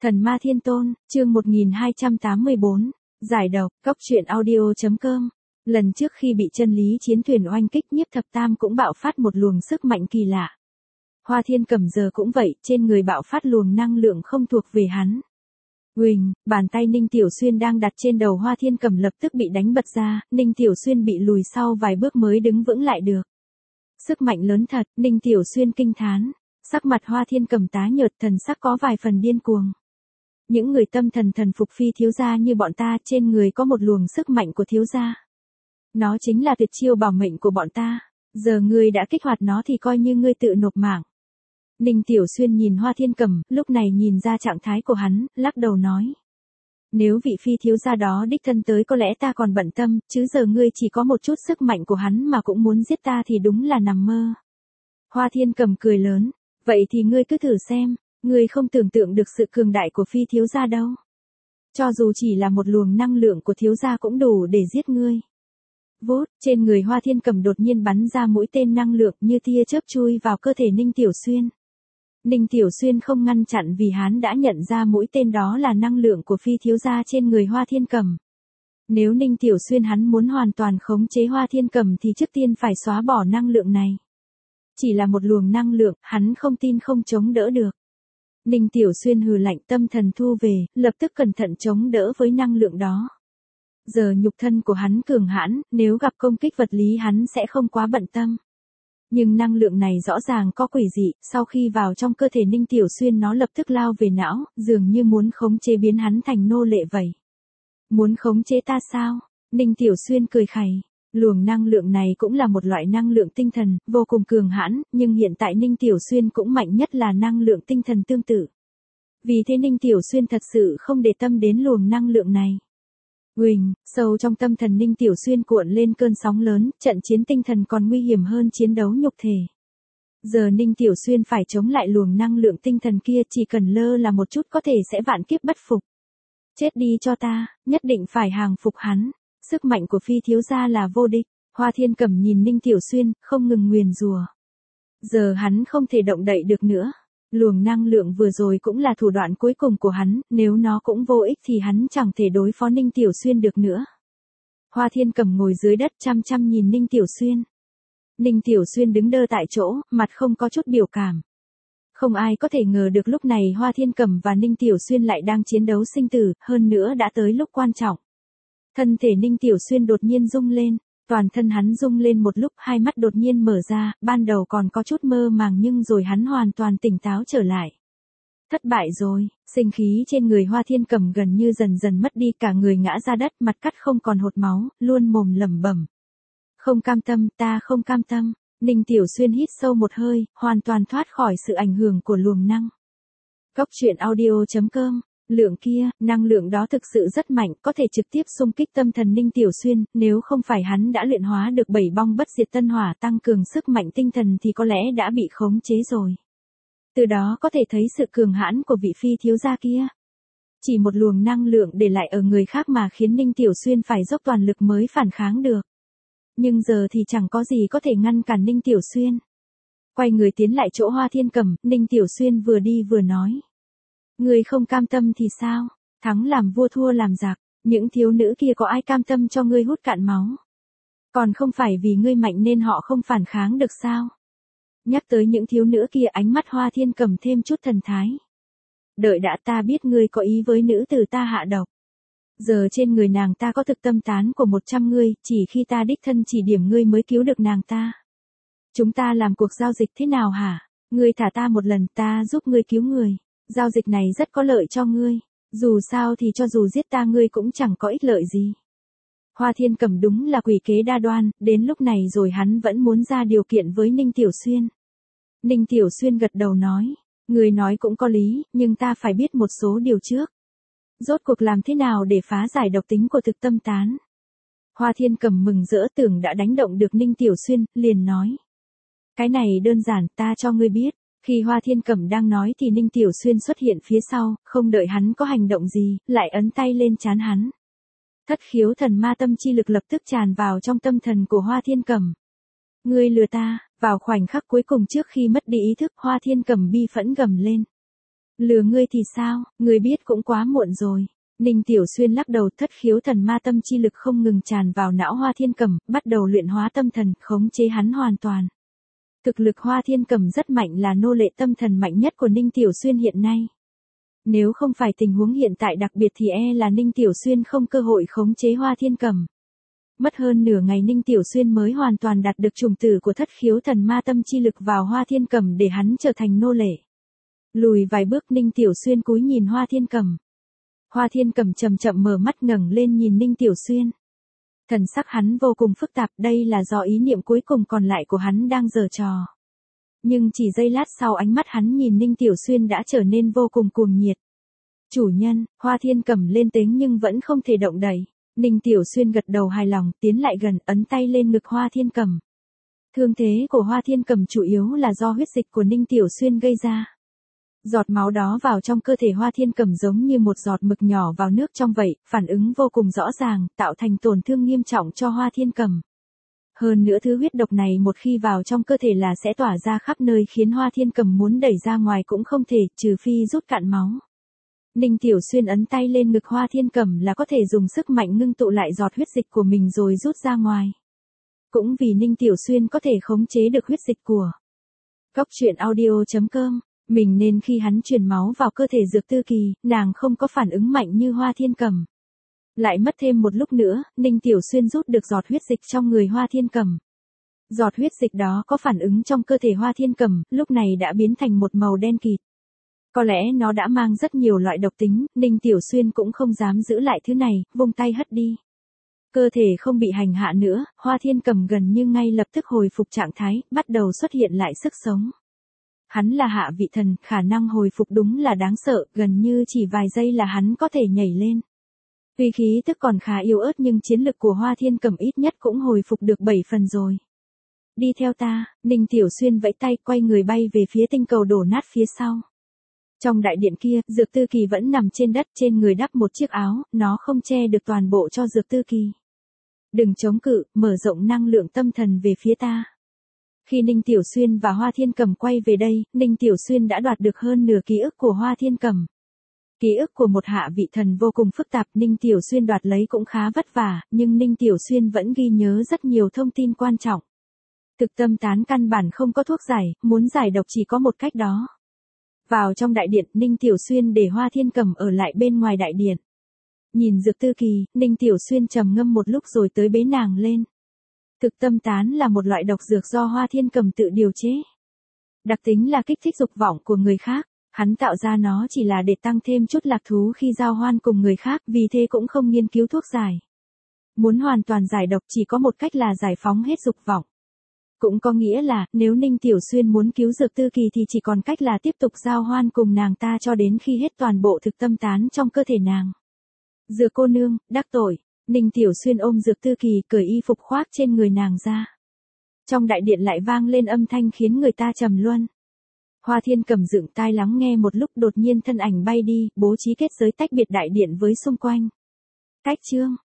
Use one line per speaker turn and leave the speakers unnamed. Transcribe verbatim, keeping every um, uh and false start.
Thần Ma Thiên Tôn, chương một nghìn hai trăm tám mươi bốn, giải độc, cốc truyện audio.com. Lần trước khi bị chân lý chiến thuyền oanh kích, Nhiếp Thập Tam cũng bạo phát một luồng sức mạnh kỳ lạ. Hoa Thiên Cẩm giờ cũng vậy, trên người bạo phát luồng năng lượng không thuộc về hắn. Uỳnh, bàn tay Ninh Tiểu Xuyên đang đặt trên đầu Hoa Thiên Cẩm lập tức bị đánh bật ra, Ninh Tiểu Xuyên bị lùi sau vài bước mới đứng vững lại được. Sức mạnh lớn thật, Ninh Tiểu Xuyên kinh thán. Sắc mặt Hoa Thiên Cẩm tái nhợt, thần sắc có vài phần điên cuồng. Những người tâm thần thần phục phi thiếu gia như bọn ta, trên người có một luồng sức mạnh của thiếu gia. Nó chính là tuyệt chiêu bảo mệnh của bọn ta. Giờ ngươi đã kích hoạt nó thì coi như ngươi tự nộp mạng. Ninh Tiểu Xuyên nhìn Hoa Thiên Cẩm, lúc này nhìn ra trạng thái của hắn, lắc đầu nói. Nếu vị phi thiếu gia đó đích thân tới có lẽ ta còn bận tâm, chứ giờ ngươi chỉ có một chút sức mạnh của hắn mà cũng muốn giết ta thì đúng là nằm mơ. Hoa Thiên Cẩm cười lớn, vậy thì ngươi cứ thử xem, ngươi không tưởng tượng được sự cường đại của phi thiếu gia đâu. Cho dù chỉ là một luồng năng lượng của thiếu gia cũng đủ để giết ngươi. Vốt, trên người Hoa Thiên Cẩm đột nhiên bắn ra mũi tên năng lượng như tia chớp chui vào cơ thể Ninh Tiểu Xuyên. Ninh Tiểu Xuyên không ngăn chặn vì hắn đã nhận ra mũi tên đó là năng lượng của phi thiếu gia trên người Hoa Thiên Cẩm. Nếu Ninh Tiểu Xuyên hắn muốn hoàn toàn khống chế Hoa Thiên Cẩm thì trước tiên phải xóa bỏ năng lượng này. Chỉ là một luồng năng lượng, hắn không tin không chống đỡ được. Ninh Tiểu Xuyên hừ lạnh, tâm thần thu về, lập tức cẩn thận chống đỡ với năng lượng đó. Giờ nhục thân của hắn cường hãn, nếu gặp công kích vật lý hắn sẽ không quá bận tâm. Nhưng năng lượng này rõ ràng có quỷ dị, sau khi vào trong cơ thể Ninh Tiểu Xuyên nó lập tức lao về não, dường như muốn khống chế biến hắn thành nô lệ vậy. Muốn khống chế ta sao? Ninh Tiểu Xuyên cười khẩy. Luồng năng lượng này cũng là một loại năng lượng tinh thần, vô cùng cường hãn, nhưng hiện tại Ninh Tiểu Xuyên cũng mạnh nhất là năng lượng tinh thần tương tự. Vì thế Ninh Tiểu Xuyên thật sự không để tâm đến luồng năng lượng này. Uỳnh, sâu trong tâm thần Ninh Tiểu Xuyên cuộn lên cơn sóng lớn, trận chiến tinh thần còn nguy hiểm hơn chiến đấu nhục thể. Giờ Ninh Tiểu Xuyên phải chống lại luồng năng lượng tinh thần kia, chỉ cần lơ là một chút có thể sẽ vạn kiếp bất phục. Chết đi cho ta, nhất định phải hàng phục hắn. Sức mạnh của phi thiếu gia là vô địch. Hoa Thiên Cẩm nhìn Ninh Tiểu Xuyên, không ngừng nguyền rủa. Giờ hắn không thể động đậy được nữa. Luồng năng lượng vừa rồi cũng là thủ đoạn cuối cùng của hắn, nếu nó cũng vô ích thì hắn chẳng thể đối phó Ninh Tiểu Xuyên được nữa. Hoa Thiên Cẩm ngồi dưới đất chăm chăm nhìn Ninh Tiểu Xuyên. Ninh Tiểu Xuyên đứng đơ tại chỗ, mặt không có chút biểu cảm. Không ai có thể ngờ được lúc này Hoa Thiên Cẩm và Ninh Tiểu Xuyên lại đang chiến đấu sinh tử, hơn nữa đã tới lúc quan trọng. Thân thể Ninh Tiểu Xuyên đột nhiên rung lên, toàn thân hắn rung lên một lúc, hai mắt đột nhiên mở ra, ban đầu còn có chút mơ màng nhưng rồi hắn hoàn toàn tỉnh táo trở lại. Thất bại rồi, sinh khí trên người Hoa Thiên Cẩm gần như dần dần mất đi, cả người ngã ra đất, mặt cắt không còn hột máu, luôn mồm lẩm bẩm. Không cam tâm, ta không cam tâm. Ninh Tiểu Xuyên hít sâu một hơi, hoàn toàn thoát khỏi sự ảnh hưởng của luồng năng. Cốc truyện audio.com. Lượng kia, năng lượng đó thực sự rất mạnh, có thể trực tiếp xung kích tâm thần Ninh Tiểu Xuyên, nếu không phải hắn đã luyện hóa được bảy bong bất diệt tân hỏa tăng cường sức mạnh tinh thần thì có lẽ đã bị khống chế rồi. Từ đó có thể thấy sự cường hãn của vị phi thiếu gia kia. Chỉ một luồng năng lượng để lại ở người khác mà khiến Ninh Tiểu Xuyên phải dốc toàn lực mới phản kháng được. Nhưng giờ thì chẳng có gì có thể ngăn cản Ninh Tiểu Xuyên. Quay người tiến lại chỗ Hoa Thiên Cẩm, Ninh Tiểu Xuyên vừa đi vừa nói. Người không cam tâm thì sao? Thắng làm vua thua làm giặc, những thiếu nữ kia có ai cam tâm cho ngươi hút cạn máu? Còn không phải vì ngươi mạnh nên họ không phản kháng được sao? Nhắc tới những thiếu nữ kia, ánh mắt Hoa Thiên Cẩm thêm chút thần thái. Đợi đã, ta biết ngươi có ý với nữ tử ta hạ độc. Giờ trên người nàng ta có thực tâm tán của một trăm ngươi, chỉ khi ta đích thân chỉ điểm ngươi mới cứu được nàng ta. Chúng ta làm cuộc giao dịch thế nào hả? Ngươi thả ta một lần, ta giúp ngươi cứu người. Giao dịch này rất có lợi cho ngươi, dù sao thì cho dù giết ta ngươi cũng chẳng có ích lợi gì. Hoa Thiên Cẩm đúng là quỷ kế đa đoan, đến lúc này rồi hắn vẫn muốn ra điều kiện với Ninh Tiểu Xuyên. Ninh Tiểu Xuyên gật đầu nói, ngươi nói cũng có lý, nhưng ta phải biết một số điều trước. Rốt cuộc làm thế nào để phá giải độc tính của thực tâm tán? Hoa Thiên Cẩm mừng rỡ tưởng đã đánh động được Ninh Tiểu Xuyên, liền nói. Cái này đơn giản, ta cho ngươi biết. Khi Hoa Thiên Cẩm đang nói thì Ninh Tiểu Xuyên xuất hiện phía sau, không đợi hắn có hành động gì, lại ấn tay lên trán hắn. Thất khiếu thần ma tâm chi lực lập tức tràn vào trong tâm thần của Hoa Thiên Cẩm. Ngươi lừa ta, vào khoảnh khắc cuối cùng trước khi mất đi ý thức, Hoa Thiên Cẩm bi phẫn gầm lên. Lừa ngươi thì sao, ngươi biết cũng quá muộn rồi. Ninh Tiểu Xuyên lắc đầu, thất khiếu thần ma tâm chi lực không ngừng tràn vào não Hoa Thiên Cẩm, bắt đầu luyện hóa tâm thần, khống chế hắn hoàn toàn. Thực lực Hoa Thiên Cẩm rất mạnh, là nô lệ tâm thần mạnh nhất của Ninh Tiểu Xuyên hiện nay. Nếu không phải tình huống hiện tại đặc biệt thì e là Ninh Tiểu Xuyên không cơ hội khống chế Hoa Thiên Cẩm. Mất hơn nửa ngày Ninh Tiểu Xuyên mới hoàn toàn đạt được trùng tử của thất khiếu thần ma tâm chi lực vào Hoa Thiên Cẩm để hắn trở thành nô lệ. Lùi vài bước Ninh Tiểu Xuyên cúi nhìn Hoa Thiên Cẩm. Hoa Thiên Cẩm chậm chậm mở mắt ngẩng lên nhìn Ninh Tiểu Xuyên. Thần sắc hắn vô cùng phức tạp, đây là do ý niệm cuối cùng còn lại của hắn đang giở trò. Nhưng chỉ giây lát sau ánh mắt hắn nhìn Ninh Tiểu Xuyên đã trở nên vô cùng cuồng nhiệt. Chủ nhân, Hoa Thiên Cẩm lên tiếng nhưng vẫn không thể động đậy. Ninh Tiểu Xuyên gật đầu hài lòng, tiến lại gần, ấn tay lên ngực Hoa Thiên Cẩm. Thương thế của Hoa Thiên Cẩm chủ yếu là do huyết dịch của Ninh Tiểu Xuyên gây ra. Giọt máu đó vào trong cơ thể Hoa Thiên Cẩm giống như một giọt mực nhỏ vào nước trong vậy, phản ứng vô cùng rõ ràng, tạo thành tổn thương nghiêm trọng cho Hoa Thiên Cẩm. Hơn nữa thứ huyết độc này một khi vào trong cơ thể là sẽ tỏa ra khắp nơi khiến Hoa Thiên Cẩm muốn đẩy ra ngoài cũng không thể, trừ phi rút cạn máu. Ninh Tiểu Xuyên ấn tay lên ngực Hoa Thiên Cẩm là có thể dùng sức mạnh ngưng tụ lại giọt huyết dịch của mình rồi rút ra ngoài. Cũng vì Ninh Tiểu Xuyên có thể khống chế được huyết dịch của Cốc truyện audio chấm com, mình nên khi hắn truyền máu vào cơ thể Dược Tư Kỳ, nàng không có phản ứng mạnh như Hoa Thiên Cẩm. Lại mất thêm một lúc nữa, Ninh Tiểu Xuyên rút được giọt huyết dịch trong người Hoa Thiên Cẩm. Giọt huyết dịch đó có phản ứng trong cơ thể Hoa Thiên Cẩm, lúc này đã biến thành một màu đen kịt. Có lẽ nó đã mang rất nhiều loại độc tính, Ninh Tiểu Xuyên cũng không dám giữ lại thứ này, vung tay hất đi. Cơ thể không bị hành hạ nữa, Hoa Thiên Cẩm gần như ngay lập tức hồi phục trạng thái, bắt đầu xuất hiện lại sức sống. Hắn là hạ vị thần, khả năng hồi phục đúng là đáng sợ, gần như chỉ vài giây là hắn có thể nhảy lên. Tuy khí tức còn khá yếu ớt nhưng chiến lực của Hoa Thiên Cẩm ít nhất cũng hồi phục được bảy phần rồi. Đi theo ta, Ninh Tiểu Xuyên vẫy tay quay người bay về phía tinh cầu đổ nát phía sau. Trong đại điện kia, Dược Tư Kỳ vẫn nằm trên đất, trên người đắp một chiếc áo, nó không che được toàn bộ cho Dược Tư Kỳ. Đừng chống cự, mở rộng năng lượng tâm thần về phía ta. Khi Ninh Tiểu Xuyên và Hoa Thiên Cẩm quay về đây, Ninh Tiểu Xuyên đã đoạt được hơn nửa ký ức của Hoa Thiên Cẩm. Ký ức của một hạ vị thần vô cùng phức tạp, Ninh Tiểu Xuyên đoạt lấy cũng khá vất vả, nhưng Ninh Tiểu Xuyên vẫn ghi nhớ rất nhiều thông tin quan trọng. Thực tâm tán căn bản không có thuốc giải, muốn giải độc chỉ có một cách đó. Vào trong đại điện, Ninh Tiểu Xuyên để Hoa Thiên Cẩm ở lại bên ngoài đại điện. Nhìn Dược Tư Kỳ, Ninh Tiểu Xuyên trầm ngâm một lúc rồi tới bế nàng lên. Thực tâm tán là một loại độc dược do Hoa Thiên Cẩm tự điều chế. Đặc tính là kích thích dục vọng của người khác, hắn tạo ra nó chỉ là để tăng thêm chút lạc thú khi giao hoan cùng người khác, vì thế cũng không nghiên cứu thuốc giải. Muốn hoàn toàn giải độc chỉ có một cách là giải phóng hết dục vọng. Cũng có nghĩa là, nếu Ninh Tiểu Xuyên muốn cứu Dược Tư Kỳ thì chỉ còn cách là tiếp tục giao hoan cùng nàng ta cho đến khi hết toàn bộ thực tâm tán trong cơ thể nàng. Dược cô nương, đắc tội. Ninh Tiểu Xuyên ôm Dược Tư Kỳ cởi y phục khoác trên người nàng ra. Trong đại điện lại vang lên âm thanh khiến người ta trầm luân. Hoa Thiên Cẩm dựng tai lắng nghe một lúc, đột nhiên thân ảnh bay đi, bố trí kết giới tách biệt đại điện với xung quanh. Cách chương.